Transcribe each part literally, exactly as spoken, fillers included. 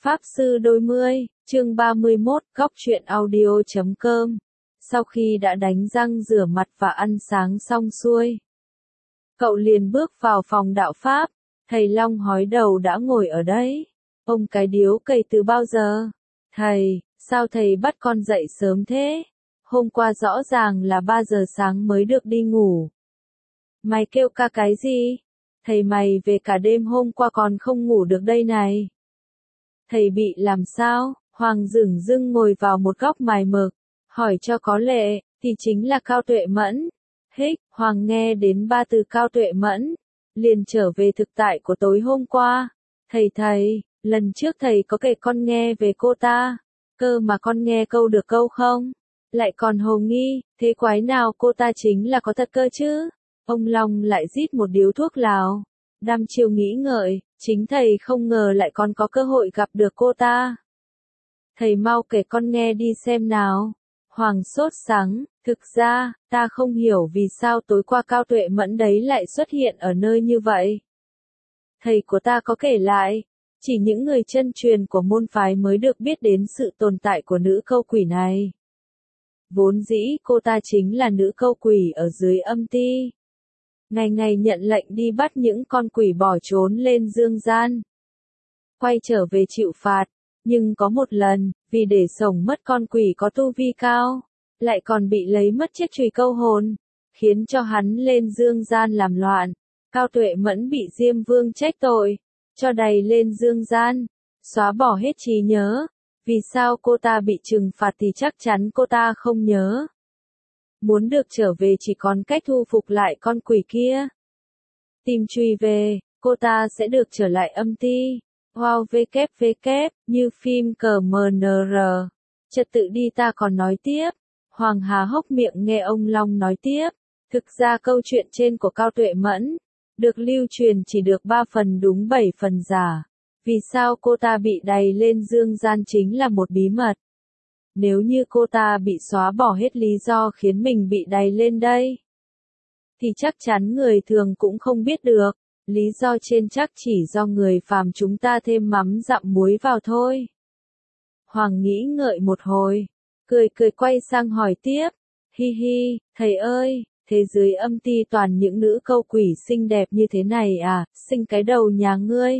Pháp Sư Đôi mươi, chương ba mươi mốt, góc truyện audio chấm com. Sau khi đã đánh răng rửa mặt và ăn sáng xong xuôi, cậu liền bước vào phòng đạo Pháp. Thầy Long hói đầu đã ngồi ở đấy. Ông cái điếu cày từ bao giờ? Thầy, sao thầy bắt con dậy sớm thế? Hôm qua rõ ràng là ba giờ sáng mới được đi ngủ. Mày kêu ca cái gì? Thầy mày về cả đêm hôm qua còn không ngủ được đây này. Thầy bị làm sao? Hoàng dửng dưng ngồi vào một góc mài mực, hỏi cho có lệ, thì chính là Cao Tuệ Mẫn. Hích, Hoàng nghe đến ba từ Cao Tuệ Mẫn, liền trở về thực tại của tối hôm qua. Thầy thầy, lần trước thầy có kể con nghe về cô ta, cơ mà con nghe câu được câu không? Lại còn hồ nghi, thế quái nào cô ta chính là có thật cơ chứ? Ông Long lại rít một điếu thuốc lào, đăm chiêu nghĩ ngợi, chính thầy không ngờ lại còn có cơ hội gặp được cô ta. Thầy mau kể con nghe đi xem nào. Hoàng sốt sắng, thực ra, ta không hiểu vì sao tối qua Cao Tuệ Mẫn đấy lại xuất hiện ở nơi như vậy. Thầy của ta có kể lại, chỉ những người chân truyền của môn phái mới được biết đến sự tồn tại của nữ câu quỷ này. Vốn dĩ cô ta chính là nữ câu quỷ ở dưới âm ti. Ngày ngày nhận lệnh đi bắt những con quỷ bỏ trốn lên dương gian, quay trở về chịu phạt. Nhưng có một lần, vì để sống mất con quỷ có tu vi cao, lại còn bị lấy mất chiếc chùy câu hồn, khiến cho hắn lên dương gian làm loạn. Cao Tuệ Mẫn bị Diêm Vương trách tội, cho đày lên dương gian, xóa bỏ hết trí nhớ. Vì sao cô ta bị trừng phạt thì chắc chắn cô ta không nhớ. Muốn được trở về chỉ còn cách thu phục lại con quỷ kia. Tìm chùy về, cô ta sẽ được trở lại âm ti. Wow vê kép vê kép, như phim cờ mờ nờ rờ. Trật tự đi ta còn nói tiếp. Hoàng há hốc miệng nghe ông Long nói tiếp. Thực ra câu chuyện trên của Cao Tuệ Mẫn, được lưu truyền chỉ được ba phần đúng bảy phần giả. Vì sao cô ta bị đày lên dương gian chính là một bí mật. Nếu như cô ta bị xóa bỏ hết lý do khiến mình bị đày lên đây, thì chắc chắn người thường cũng không biết được. Lý do trên chắc chỉ do người phàm chúng ta thêm mắm dặm muối vào thôi. Hoàng nghĩ ngợi một hồi, cười cười quay sang hỏi tiếp. Hi hi, thầy ơi, thế dưới âm ti toàn những nữ câu quỷ xinh đẹp như thế này à, xinh cái đầu nhà ngươi.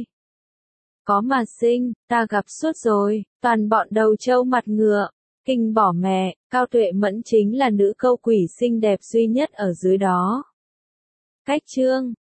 Có mà xinh, ta gặp suốt rồi, toàn bọn đầu trâu mặt ngựa, kinh bỏ mẹ, Cao Tuệ Mẫn chính là nữ câu quỷ xinh đẹp duy nhất ở dưới đó. Cách chương